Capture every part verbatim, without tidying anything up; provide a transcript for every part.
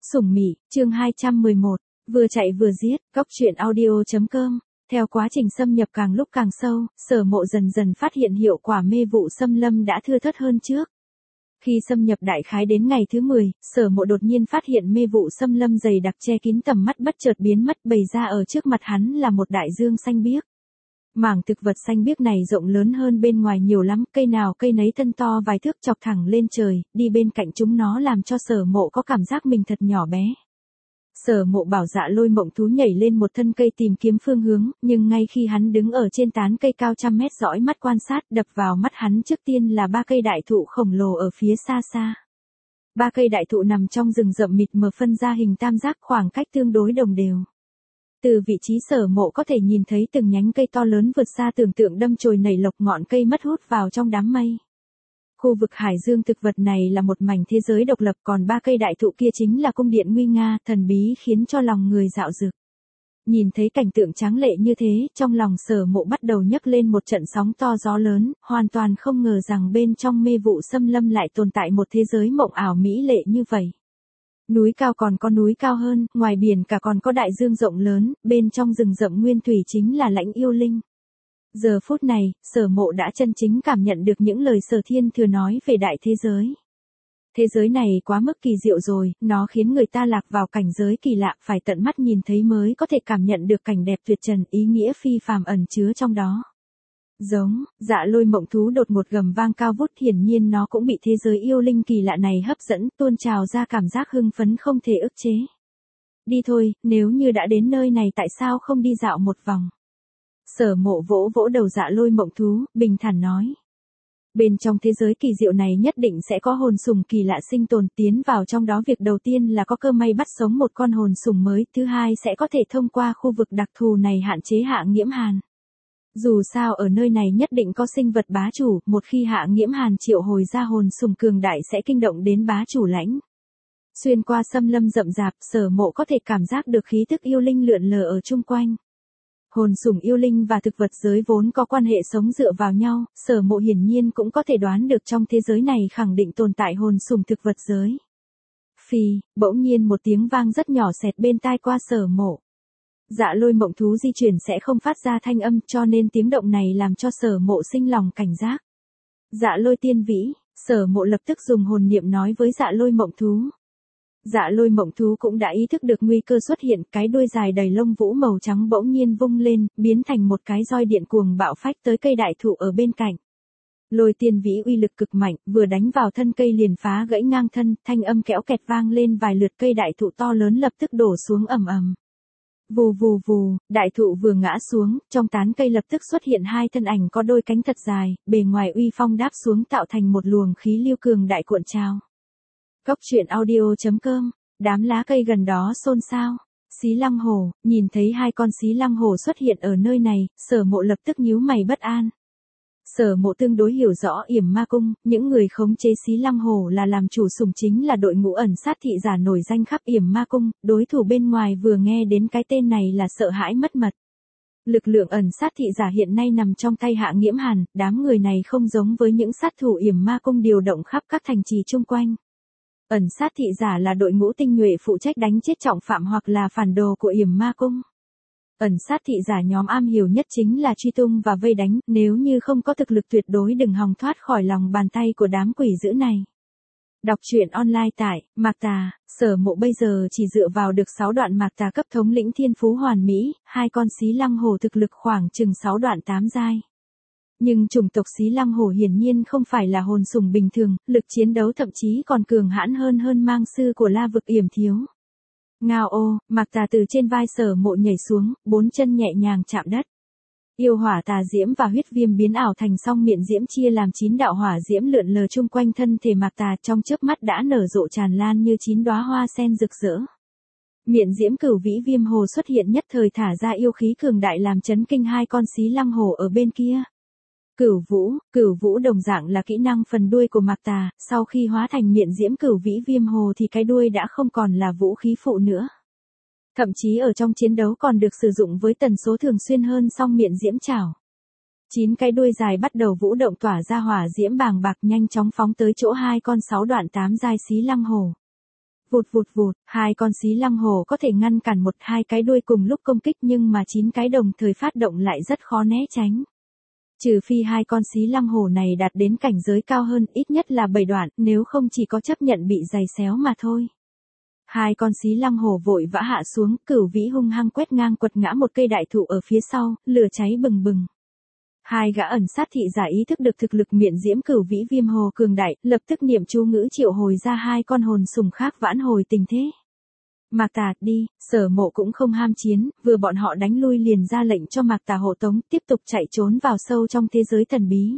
Sủng Mị, chương hai trăm mười một, vừa chạy vừa giết, góc truyện audio.com. Theo quá trình xâm nhập càng lúc càng sâu, Sở Mộ dần dần phát hiện hiệu quả mê vụ xâm lâm đã thưa thớt hơn trước. Khi xâm nhập đại khái đến ngày thứ mười, Sở Mộ đột nhiên phát hiện mê vụ xâm lâm dày đặc che kín tầm mắt bất chợt biến mất, bày ra ở trước mặt hắn là một đại dương xanh biếc. Mảng thực vật xanh biếc này rộng lớn hơn bên ngoài nhiều lắm, cây nào cây nấy thân to vài thước chọc thẳng lên trời, đi bên cạnh chúng nó làm cho Sở Mộ có cảm giác mình thật nhỏ bé. Sở Mộ bảo Dạ Lôi Mộng Thú nhảy lên một thân cây tìm kiếm phương hướng, nhưng ngay khi hắn đứng ở trên tán cây cao trăm mét dõi mắt quan sát, đập vào mắt hắn trước tiên là ba cây đại thụ khổng lồ ở phía xa xa. Ba cây đại thụ nằm trong rừng rậm mịt mờ phân ra hình tam giác, khoảng cách tương đối đồng đều. Từ vị trí Sở Mộ có thể nhìn thấy từng nhánh cây to lớn vượt xa tưởng tượng đâm chồi nảy lộc, ngọn cây mất hút vào trong đám mây. Khu vực hải dương thực vật này là một mảnh thế giới độc lập, còn ba cây đại thụ kia chính là cung điện nguy nga, thần bí khiến cho lòng người dạo dực. Nhìn thấy cảnh tượng tráng lệ như thế, trong lòng Sở Mộ bắt đầu nhấc lên một trận sóng to gió lớn, hoàn toàn không ngờ rằng bên trong mê vụ xâm lâm lại tồn tại một thế giới mộng ảo mỹ lệ như vậy. Núi cao còn có núi cao hơn, ngoài biển cả còn có đại dương rộng lớn, bên trong rừng rậm nguyên thủy chính là lãnh yêu linh. Giờ phút này, Sở Mộ đã chân chính cảm nhận được những lời Sở Thiên Thừa nói về đại thế giới. Thế giới này quá mức kỳ diệu rồi, nó khiến người ta lạc vào cảnh giới kỳ lạ, phải tận mắt nhìn thấy mới có thể cảm nhận được cảnh đẹp tuyệt trần, ý nghĩa phi phàm ẩn chứa trong đó. Giống, Dạ Lôi Mộng Thú đột ngột gầm vang cao vút, hiển nhiên nó cũng bị thế giới yêu linh kỳ lạ này hấp dẫn, tuôn trào ra cảm giác hưng phấn không thể ức chế. Đi thôi, nếu như đã đến nơi này tại sao không đi dạo một vòng. Sở Mộ vỗ vỗ đầu Dạ Lôi Mộng Thú, bình thản nói. Bên trong thế giới kỳ diệu này nhất định sẽ có hồn sủng kỳ lạ sinh tồn, tiến vào trong đó việc đầu tiên là có cơ may bắt sống một con hồn sủng mới, thứ hai sẽ có thể thông qua khu vực đặc thù này hạn chế Hạ Nghiễm Hàn. Dù sao ở nơi này nhất định có sinh vật bá chủ, một khi Hạ Nghiễm Hàn triệu hồi ra hồn sủng cường đại sẽ kinh động đến bá chủ lãnh. Xuyên qua xâm lâm rậm rạp, Sở Mộ có thể cảm giác được khí tức yêu linh lượn lờ ở chung quanh. Hồn sủng yêu linh và thực vật giới vốn có quan hệ sống dựa vào nhau, Sở Mộ hiển nhiên cũng có thể đoán được trong thế giới này khẳng định tồn tại hồn sủng thực vật giới. Phì, bỗng nhiên một tiếng vang rất nhỏ xẹt bên tai qua Sở Mộ. Dạ Lôi Mộng Thú di chuyển sẽ không phát ra thanh âm, cho nên tiếng động này làm cho Sở Mộ sinh lòng cảnh giác. Dạ Lôi Tiên Vĩ, Sở Mộ lập tức dùng hồn niệm nói với Dạ Lôi Mộng Thú. Dạ Lôi Mộng Thú cũng đã ý thức được nguy cơ xuất hiện, cái đuôi dài đầy lông vũ màu trắng bỗng nhiên vung lên, biến thành một cái roi điện cuồng bạo phách tới cây đại thụ ở bên cạnh. Lôi Tiên Vĩ uy lực cực mạnh, vừa đánh vào thân cây liền phá gãy ngang thân, thanh âm kéo kẹt vang lên vài lượt, cây đại thụ to lớn lập tức đổ xuống ầm ầm. Vù vù vù, đại thụ vừa ngã xuống, trong tán cây lập tức xuất hiện hai thân ảnh có đôi cánh thật dài, bề ngoài uy phong đáp xuống tạo thành một luồng khí lưu cường đại cuộn trào. Góc truyện audio.com, đám lá cây gần đó xôn xao. Xí Lăng Hổ, nhìn thấy hai con xí lăng hổ xuất hiện ở nơi này, Sở Mộ lập tức nhíu mày bất an. Sở Mộ tương đối hiểu rõ Yểm Ma Cung, những người khống chế xí lăng hổ là làm chủ sủng chính là đội ngũ ẩn sát thị giả nổi danh khắp Yểm Ma Cung, đối thủ bên ngoài vừa nghe đến cái tên này là sợ hãi mất mật. Lực lượng ẩn sát thị giả hiện nay nằm trong tay Hạ Nghiễm Hàn, đám người này không giống với những sát thủ Yểm Ma Cung điều động khắp các thành trì chung quanh. Ẩn sát thị giả là đội ngũ tinh nhuệ phụ trách đánh chết trọng phạm hoặc là phản đồ của Yểm Ma Cung. Ẩn sát thị giả nhóm am hiểu nhất chính là truy tung và vây đánh, nếu như không có thực lực tuyệt đối đừng hòng thoát khỏi lòng bàn tay của đám quỷ dữ này. Đọc truyện online tại Mạc Tà, Sở Mộ bây giờ chỉ dựa vào được sáu đoạn Mạc Tà cấp thống lĩnh thiên phú hoàn mỹ, hai con xí lăng hổ thực lực khoảng chừng sáu đoạn tám giai. Nhưng chủng tộc xí lăng hổ hiển nhiên không phải là hồn sủng bình thường, lực chiến đấu thậm chí còn cường hãn hơn hơn mang sư của La Vực Yểm Thiếu. Ngao ô, Mạc Tà từ trên vai Sở Mộ nhảy xuống, bốn chân nhẹ nhàng chạm đất. Yêu hỏa tà diễm và huyết viêm biến ảo thành song miệng diễm chia làm chín đạo hỏa diễm lượn lờ chung quanh thân thể Mạc Tà, trong chớp mắt đã nở rộ tràn lan như chín đóa hoa sen rực rỡ. Miệng diễm cửu vĩ viêm hồ xuất hiện nhất thời thả ra yêu khí cường đại làm chấn kinh hai con xí lăng hổ ở bên kia. Cửu vũ, cửu vũ đồng dạng là kỹ năng phần đuôi của Mạc Tà, sau khi hóa thành miệng diễm cửu vĩ viêm hồ thì cái đuôi đã không còn là vũ khí phụ nữa. Thậm chí ở trong chiến đấu còn được sử dụng với tần số thường xuyên hơn song miệng diễm chảo. Chín cái đuôi dài bắt đầu vũ động tỏa ra hỏa diễm bàng bạc nhanh chóng phóng tới chỗ hai con sáu đoạn tám giai xí lăng hổ. Vụt vụt vụt, hai con xí lăng hổ có thể ngăn cản một hai cái đuôi cùng lúc công kích nhưng mà chín cái đồng thời phát động lại rất khó né tránh. Trừ phi hai con xí lăng hổ này đạt đến cảnh giới cao hơn ít nhất là bảy đoạn, nếu không chỉ có chấp nhận bị giày xéo mà thôi. Hai con xí lăng hổ vội vã hạ xuống, Cửu Vĩ hung hăng quét ngang quật ngã một cây đại thụ ở phía sau, lửa cháy bừng bừng. Hai gã ẩn sát thị giả ý thức được thực lực miện diễm Cửu Vĩ viêm hồ cường đại, lập tức niệm chú ngữ triệu hồi ra hai con hồn sùng khác vãn hồi tình thế. Mạc Tà, đi, Sở Mộ cũng không ham chiến, vừa bọn họ đánh lui liền ra lệnh cho Mạc Tà hộ tống, tiếp tục chạy trốn vào sâu trong thế giới thần bí.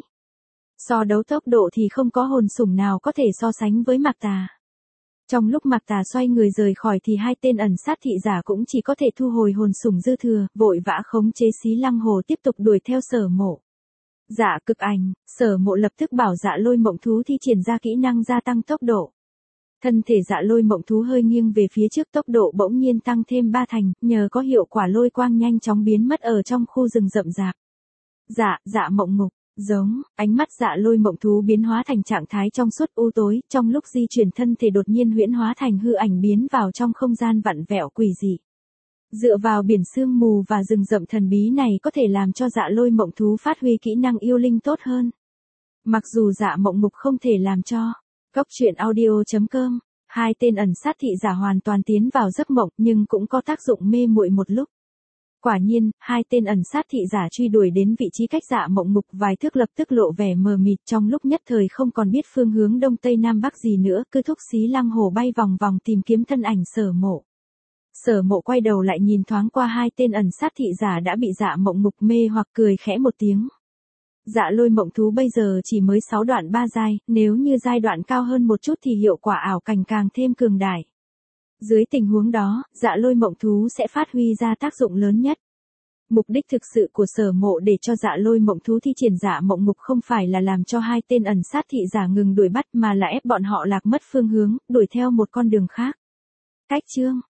So đấu tốc độ thì không có hồn sủng nào có thể so sánh với Mạc Tà. Trong lúc Mạc Tà xoay người rời khỏi thì hai tên ẩn sát thị giả cũng chỉ có thể thu hồi hồn sủng dư thừa, vội vã khống chế xí lăng hồ tiếp tục đuổi theo Sở Mộ. Dạ cực ảnh, Sở Mộ lập tức bảo Dạ Lôi Mộng Thú thi triển ra kỹ năng gia tăng tốc độ. Thân thể Dạ Lôi Mộng Thú hơi nghiêng về phía trước, tốc độ bỗng nhiên tăng thêm ba thành, nhờ có hiệu quả lôi quang nhanh chóng biến mất ở trong khu rừng rậm rạp. Dạ, Dạ Mộng Ngục, giống, ánh mắt Dạ Lôi Mộng Thú biến hóa thành trạng thái trong suốt u tối, trong lúc di chuyển thân thể đột nhiên huyễn hóa thành hư ảnh biến vào trong không gian vặn vẹo quỷ dị. Dựa vào biển sương mù và rừng rậm thần bí này có thể làm cho Dạ Lôi Mộng Thú phát huy kỹ năng yêu linh tốt hơn. Mặc dù Dạ Mộng Ngục không thể làm cho Cốc truyện audio chấm com, hai tên ẩn sát thị giả hoàn toàn tiến vào giấc mộng nhưng cũng có tác dụng mê muội một lúc. Quả nhiên, hai tên ẩn sát thị giả truy đuổi đến vị trí cách Dạ Mộng Ngục vài thước lập tức lộ vẻ mờ mịt, trong lúc nhất thời không còn biết phương hướng đông tây nam bắc gì nữa, cứ thúc xí lăng hổ bay vòng vòng tìm kiếm thân ảnh Sở Mộ. Sở Mộ quay đầu lại nhìn thoáng qua hai tên ẩn sát thị giả đã bị Dạ Mộng Ngục mê hoặc cười khẽ một tiếng. Dạ Lôi Mộng Thú bây giờ chỉ mới sáu đoạn ba giai, nếu như giai đoạn cao hơn một chút thì hiệu quả ảo cảnh càng thêm cường đại. Dưới tình huống đó, Dạ Lôi Mộng Thú sẽ phát huy ra tác dụng lớn nhất. Mục đích thực sự của Sở Mộ để cho Dạ Lôi Mộng Thú thi triển Dạ Mộng Ngục không phải là làm cho hai tên ẩn sát thị giả ngừng đuổi bắt mà là ép bọn họ lạc mất phương hướng, đuổi theo một con đường khác. Cách chương